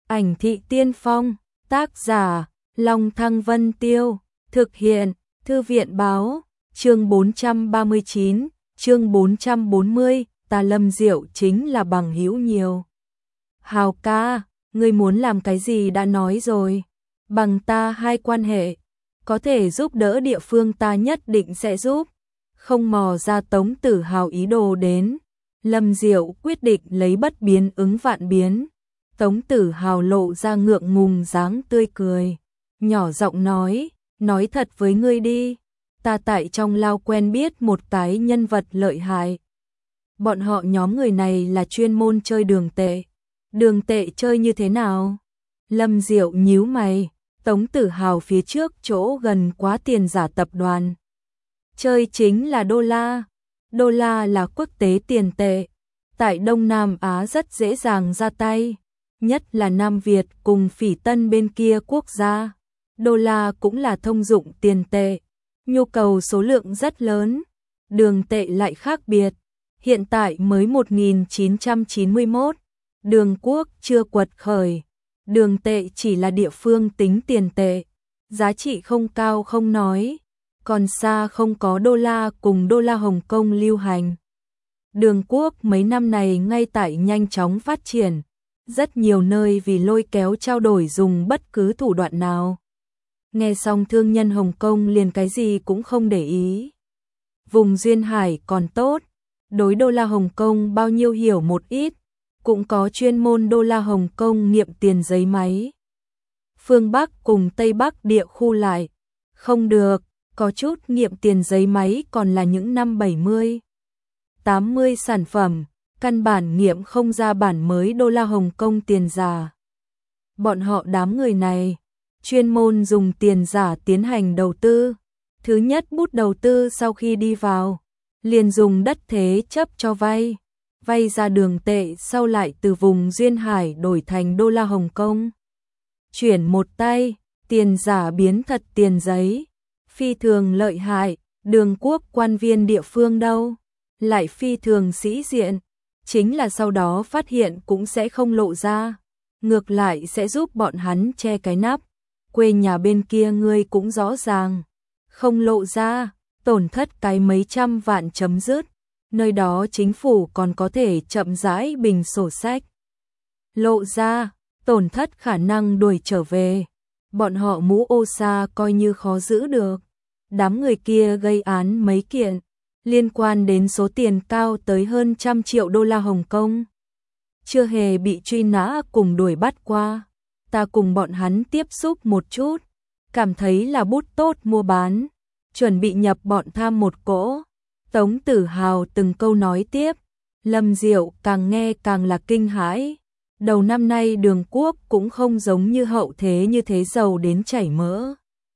Ảnh thị tiên phong, tác giả, Long Thăng Vân Tiêu, thực hiện, Thư viện báo, chương 439, chương 440, ta Lâm Diệu chính là bằng hữu nhiều. Hào ca, ngươi muốn làm cái gì đã nói rồi, bằng ta hai quan hệ, có thể giúp đỡ địa phương ta nhất định sẽ giúp, không mò ra Tống Tử Hào ý đồ đến. Lâm Diệu quyết định lấy bất biến ứng vạn biến. Tống Tử Hào lộ ra ngượng ngùng dáng tươi cười, nhỏ giọng nói thật với ngươi đi, ta tại trong lao quen biết một cái nhân vật lợi hại. Bọn họ nhóm người này là chuyên môn chơi đường tệ. Đường tệ chơi như thế nào? Lâm Diệu nhíu mày, Tống Tử Hào phía trước chỗ gần quá tiền giả tập đoàn. Chơi chính là đô la. Đô la là quốc tế tiền tệ. Tại Đông Nam Á rất dễ dàng ra tay. Nhất là Nam Việt cùng Phỉ Tân bên kia quốc gia. Đô la cũng là thông dụng tiền tệ. Nhu cầu số lượng rất lớn. Đường tệ lại khác biệt. Hiện tại mới 1991. Đường quốc chưa quật khởi. Đường tệ chỉ là địa phương tính tiền tệ. Giá trị không cao không nói. Còn xa không có đô la cùng đô la Hồng Kông lưu hành. Đường quốc mấy năm này ngay tại nhanh chóng phát triển. Rất nhiều nơi vì lôi kéo trao đổi dùng bất cứ thủ đoạn nào. Nghe xong thương nhân Hồng Kông liền cái gì cũng không để ý. Vùng Duyên Hải còn tốt. Đối đô la Hồng Kông bao nhiêu hiểu một ít. Cũng có chuyên môn đô la Hồng Kông nghiệm tiền giấy máy. Phương Bắc cùng Tây Bắc địa khu lại. Không được, có chút nghiệm tiền giấy máy còn là những năm 70. 80 sản phẩm, căn bản nghiệm không ra bản mới đô la Hồng Kông tiền giả. Bọn họ đám người này, chuyên môn dùng tiền giả tiến hành đầu tư. Thứ nhất bút đầu tư sau khi đi vào, liền dùng đất thế chấp cho vay. Vay ra đường tệ sau lại từ vùng Duyên Hải đổi thành đô la Hồng Kông. Chuyển một tay, tiền giả biến thật tiền giấy. Phi thường lợi hại, đường quốc quan viên địa phương đâu. Lại phi thường sĩ diện. Chính là sau đó phát hiện cũng sẽ không lộ ra. Ngược lại sẽ giúp bọn hắn che cái nắp. Quê nhà bên kia ngươi cũng rõ ràng. Không lộ ra, tổn thất cái mấy trăm vạn chấm dứt. Nơi đó chính phủ còn có thể chậm rãi bình sổ sách. Lộ ra, tổn thất khả năng đuổi trở về. Bọn họ mũ ô sa coi như khó giữ được. Đám người kia gây án mấy kiện, liên quan đến số tiền cao tới hơn 100 triệu đô la Hồng Kông. Chưa hề bị truy nã cùng đuổi bắt qua. Ta cùng bọn hắn tiếp xúc một chút, cảm thấy là bút tốt mua bán, chuẩn bị nhập bọn tham một cỗ. Tống Tử Hào từng câu nói tiếp, Lâm Diệu càng nghe càng là kinh hãi. Đầu năm nay đường quốc cũng không giống như hậu thế như thế giàu đến chảy mỡ.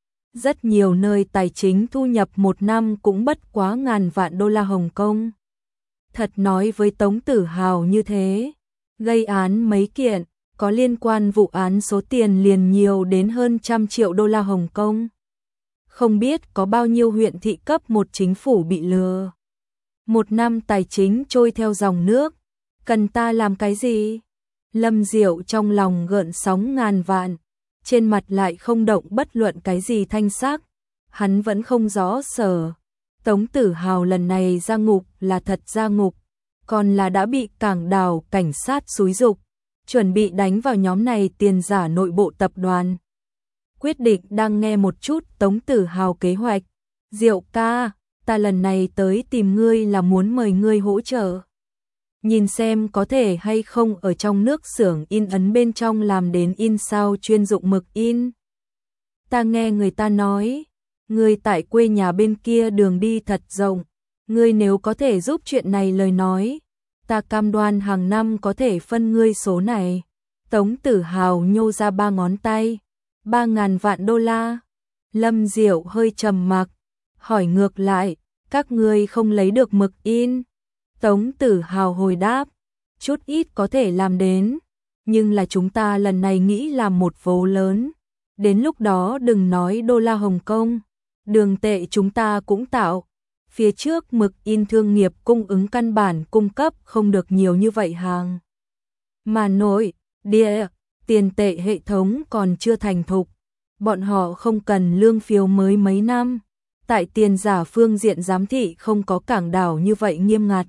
Rất nhiều nơi tài chính thu nhập một năm cũng bất quá ngàn vạn đô la Hồng Kông. Thật nói với Tống Tử Hào như thế, gây án mấy kiện, có liên quan vụ án số tiền liền nhiều đến hơn 100 triệu đô la Hồng Kông. Không biết có bao nhiêu huyện thị cấp một chính phủ bị lừa. Một năm tài chính trôi theo dòng nước, cần ta làm cái gì? Lâm Diệu trong lòng gợn sóng ngàn vạn, trên mặt lại không động bất luận cái gì thanh sắc. Hắn vẫn không rõ sở. Tống Tử Hào lần này ra ngục là thật ra ngục, còn là đã bị cảng đào cảnh sát xúi giục, chuẩn bị đánh vào nhóm này tiền giả nội bộ tập đoàn. Quyết định đang nghe một chút Tống Tử Hào kế hoạch. Diệu ca, ta lần này tới tìm ngươi là muốn mời ngươi hỗ trợ. Nhìn xem có thể hay không ở trong nước xưởng in ấn bên trong làm đến in sao chuyên dụng mực in. Ta nghe người ta nói, ngươi tại quê nhà bên kia đường đi thật rộng. Ngươi nếu có thể giúp chuyện này lời nói, ta cam đoan hàng năm có thể phân ngươi số này. Tống Tử Hào nhô ra 3 ngón tay. 3.000 vạn đô la. Lâm Diệu hơi trầm mặc, hỏi ngược lại, các ngươi không lấy được mực in. Tống Tử Hào hồi đáp, chút ít có thể làm đến, nhưng là chúng ta lần này nghĩ làm một vố lớn. Đến lúc đó đừng nói đô la Hồng Kông, đường tệ chúng ta cũng tạo. Phía trước mực in thương nghiệp cung ứng căn bản cung cấp không được nhiều như vậy hàng. Mà nội địa, tiền tệ hệ thống còn chưa thành thục, bọn họ không cần lương phiếu mới mấy năm. Tại tiền giả phương diện giám thị không có cảng đảo như vậy nghiêm ngặt.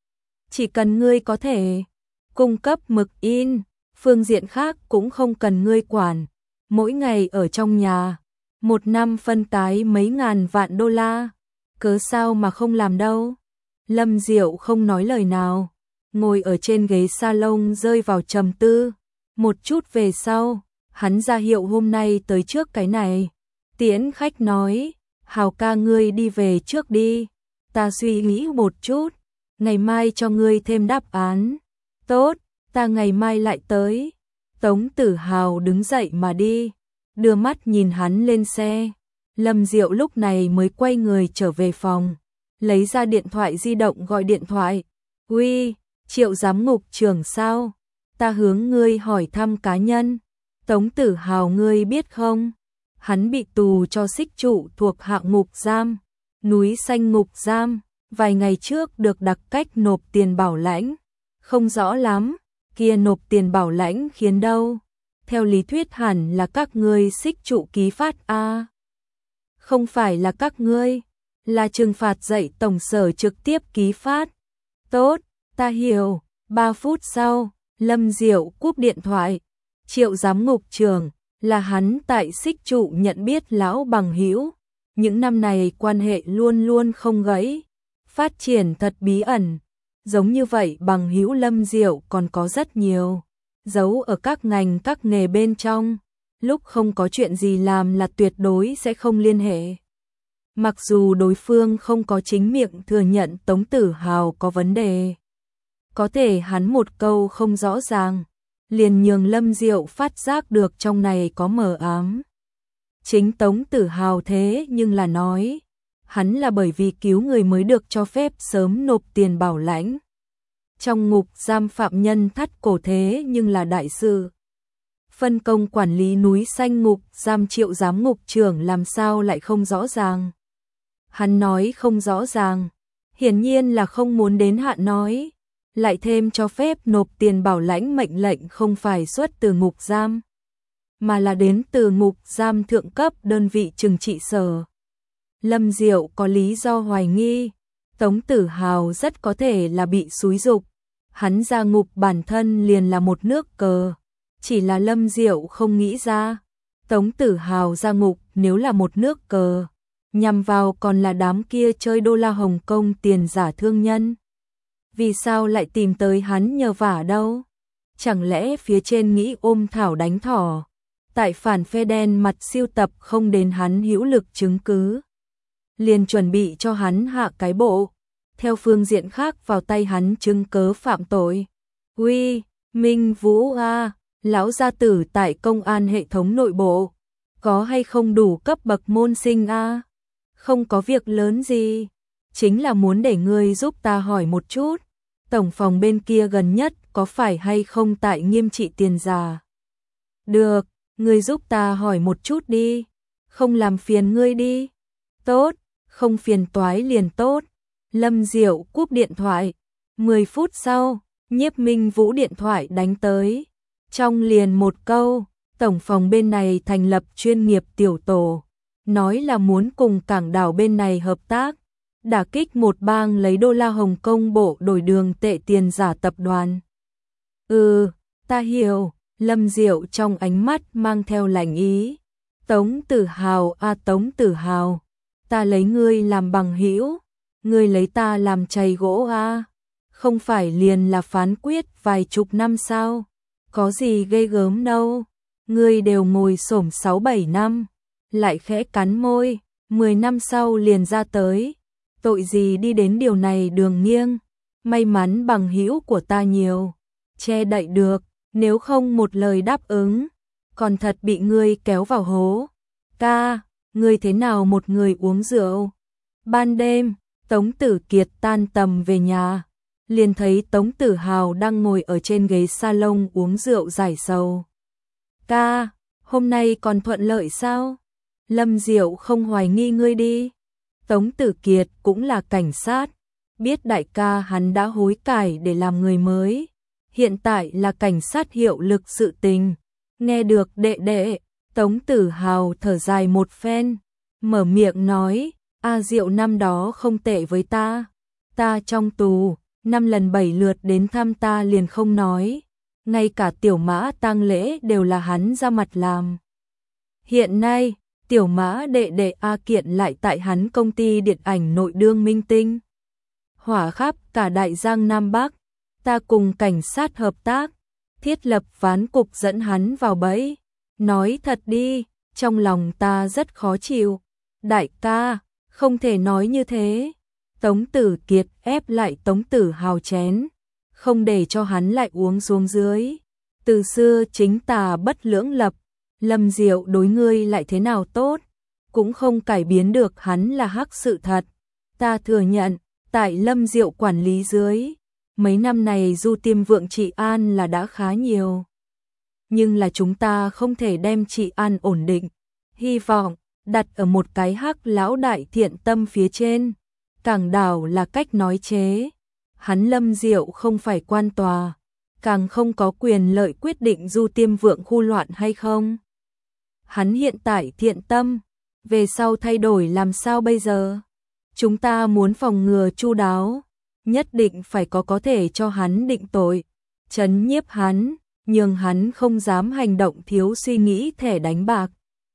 Chỉ cần ngươi có thể cung cấp mực in, phương diện khác cũng không cần ngươi quản. Mỗi ngày ở trong nhà, một năm phân tái mấy ngàn vạn đô la, cớ sao mà không làm đâu. Lâm Diệu không nói lời nào, ngồi ở trên ghế salon rơi vào trầm tư. Một chút về sau, hắn ra hiệu hôm nay tới trước cái này. Tiễn khách nói, Hào ca ngươi đi về trước đi, ta suy nghĩ một chút, ngày mai cho ngươi thêm đáp án. Tốt, ta ngày mai lại tới. Tống Tử Hào đứng dậy mà đi, đưa mắt nhìn hắn lên xe. Lâm Diệu lúc này mới quay người trở về phòng, lấy ra điện thoại di động gọi điện thoại. Uy, Triệu giám ngục trưởng sao? Ta hướng ngươi hỏi thăm cá nhân. Tống Tử Hào ngươi biết không? Hắn bị tù cho xích trụ thuộc hạng ngục giam, núi xanh ngục giam, vài ngày trước được đặc cách nộp tiền bảo lãnh. Không rõ lắm, kia nộp tiền bảo lãnh khiến đâu? Theo lý thuyết hẳn là các ngươi xích trụ ký phát a. Không phải là các ngươi, là trừng phạt dạy tổng sở trực tiếp ký phát. Tốt, ta hiểu. 3 phút sau, Lâm Diệu cúp điện thoại. Triệu giám ngục trưởng là hắn tại xích trụ nhận biết lão bằng hữu. Những năm này quan hệ luôn luôn không gãy, phát triển thật bí ẩn. Giống như vậy bằng hữu Lâm Diệu còn có rất nhiều, giấu ở các ngành các nghề bên trong, lúc không có chuyện gì làm là tuyệt đối sẽ không liên hệ. Mặc dù đối phương không có chính miệng thừa nhận Tống Tử Hào có vấn đề, có thể hắn một câu không rõ ràng, liền nhường Lâm Diệu phát giác được trong này có mờ ám. Chính Tống Tử Hào thế nhưng là nói, hắn là bởi vì cứu người mới được cho phép sớm nộp tiền bảo lãnh. Trong ngục giam phạm nhân thắt cổ thế nhưng là đại sự. Phân công quản lý núi xanh ngục giam Triệu giám ngục trưởng làm sao lại không rõ ràng. Hắn nói không rõ ràng, hiển nhiên là không muốn đến hạn nói. Lại thêm cho phép nộp tiền bảo lãnh mệnh lệnh không phải xuất từ ngục giam, mà là đến từ ngục giam thượng cấp đơn vị trừng trị sở. Lâm Diệu có lý do hoài nghi, Tống Tử Hào rất có thể là bị xúi giục. Hắn ra ngục bản thân liền là một nước cờ, chỉ là Lâm Diệu không nghĩ ra. Tống Tử Hào ra ngục nếu là một nước cờ, nhằm vào còn là đám kia chơi đô la Hồng Kông tiền giả thương nhân. Vì sao lại tìm tới hắn nhờ vả đâu? Chẳng lẽ phía trên nghĩ ôm thảo đánh thỏ? Tại phản phe đen mặt siêu tập không đến hắn hữu lực chứng cứ, liền chuẩn bị cho hắn hạ cái bộ. Theo phương diện khác vào tay hắn chứng cớ phạm tội. Uy, Minh Vũ a, lão gia tử tại công an hệ thống nội bộ, có hay không đủ cấp bậc môn sinh a? Không có việc lớn gì, chính là muốn để ngươi giúp ta hỏi một chút, tổng phòng bên kia gần nhất có phải hay không tại nghiêm trị tiền giả? Được, ngươi giúp ta hỏi một chút đi, không làm phiền ngươi đi. Tốt, không phiền toái liền tốt. Lâm Diệu cúp điện thoại. 10 phút sau, Nhiếp Minh Vũ điện thoại đánh tới. Trong liền một câu, tổng phòng bên này thành lập chuyên nghiệp tiểu tổ, nói là muốn cùng cảng đảo bên này hợp tác, đả kích một bang lấy đô la Hồng Kông bộ đổi đường tệ tiền giả tập đoàn. Ta hiểu. Lâm Diệu trong ánh mắt mang theo lạnh ý. Tống Tử Hào a, Tống Tử Hào, ta lấy ngươi làm bằng hữu, ngươi lấy ta làm chày gỗ a, không phải liền là phán quyết vài chục năm sao? Có gì ghê gớm đâu, ngươi đều ngồi xổm 6-7 năm, lại khẽ cắn môi, 10 năm sau liền ra tới, tội gì đi đến điều này đường nghiêng, may mắn bằng hữu của ta nhiều, che đậy được, nếu không một lời đáp ứng, còn thật bị ngươi kéo vào hố. Ca, ngươi thế nào một người uống rượu? Ban đêm, Tống Tử Kiệt tan tầm về nhà, liền thấy Tống Tử Hào đang ngồi ở trên ghế salon uống rượu giải sầu. Ca, hôm nay còn thuận lợi sao? Lâm Diệu không hoài nghi ngươi đi. Tống Tử Kiệt cũng là cảnh sát, biết đại ca hắn đã hối cải để làm người mới, hiện tại là cảnh sát hiệu lực sự tình, Nghe được đệ đệ, Tống Tử Hào thở dài một phen, mở miệng nói, A Diệu năm đó không tệ với ta trong tù, 5 lần 7 lượt đến thăm ta liền không nói, ngay cả tiểu mã tang lễ đều là hắn ra mặt làm. Hiện nay, tiểu mã đệ đệ A Kiện lại tại hắn công ty điện ảnh nội đương minh tinh. Hỏa khắp cả Đại Giang Nam Bắc, ta cùng cảnh sát hợp tác, thiết lập ván cục dẫn hắn vào bẫy. Nói thật đi, trong lòng ta rất khó chịu. Đại ca, không thể nói như thế. Tống Tử Kiệt ép lại Tống Tử Hào chén, không để cho hắn lại uống xuống dưới. Từ xưa chính tà bất lưỡng lập, Lâm Diệu đối ngươi lại thế nào tốt, cũng không cải biến được hắn là hắc sự thật. Ta thừa nhận, tại Lâm Diệu quản lý dưới, mấy năm này Du Tiêm Vượng trị an là đã khá nhiều. Nhưng là chúng ta không thể đem trị an ổn định, hy vọng đặt ở một cái hắc lão đại thiện tâm phía trên. Cảng đảo là cách nói chế. Hắn Lâm Diệu không phải quan tòa, càng không có quyền lợi quyết định Du Tiêm Vượng khu loạn hay không. Hắn hiện tại thiện tâm, về sau thay đổi làm sao bây giờ? Chúng ta muốn phòng ngừa chu đáo, nhất định phải có thể cho hắn định tội, trấn nhiếp hắn, nhưng hắn không dám hành động thiếu suy nghĩ thẻ đánh bạc.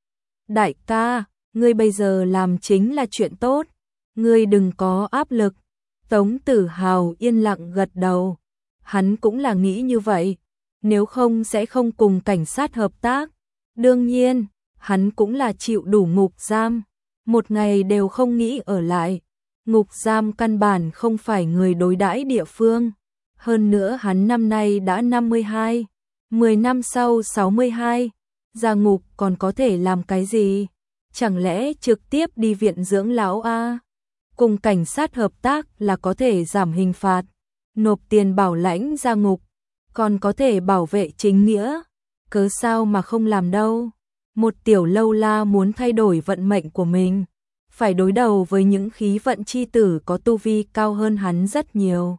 Đại ca, ngươi bây giờ làm chính là chuyện tốt, ngươi đừng có áp lực. Tống Tử Hào yên lặng gật đầu, hắn cũng là nghĩ như vậy, nếu không sẽ không cùng cảnh sát hợp tác. Đương nhiên, hắn cũng là chịu đủ ngục giam, một ngày đều không nghĩ ở lại. Ngục giam căn bản không phải người đối đãi địa phương, hơn nữa hắn năm nay đã 52, 10 năm sau 62, ra ngục còn có thể làm cái gì? Chẳng lẽ trực tiếp đi viện dưỡng lão a? Cùng cảnh sát hợp tác là có thể giảm hình phạt, nộp tiền bảo lãnh ra ngục, còn có thể bảo vệ chính nghĩa, cớ sao mà không làm đâu. Một tiểu lâu la muốn thay đổi vận mệnh của mình, phải đối đầu với những khí vận chi tử có tu vi cao hơn hắn rất nhiều.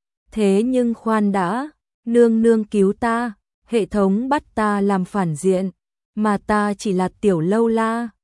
Thế nhưng khoan đã, nương nương cứu ta, hệ thống bắt ta làm phản diện, mà ta chỉ là tiểu lâu la,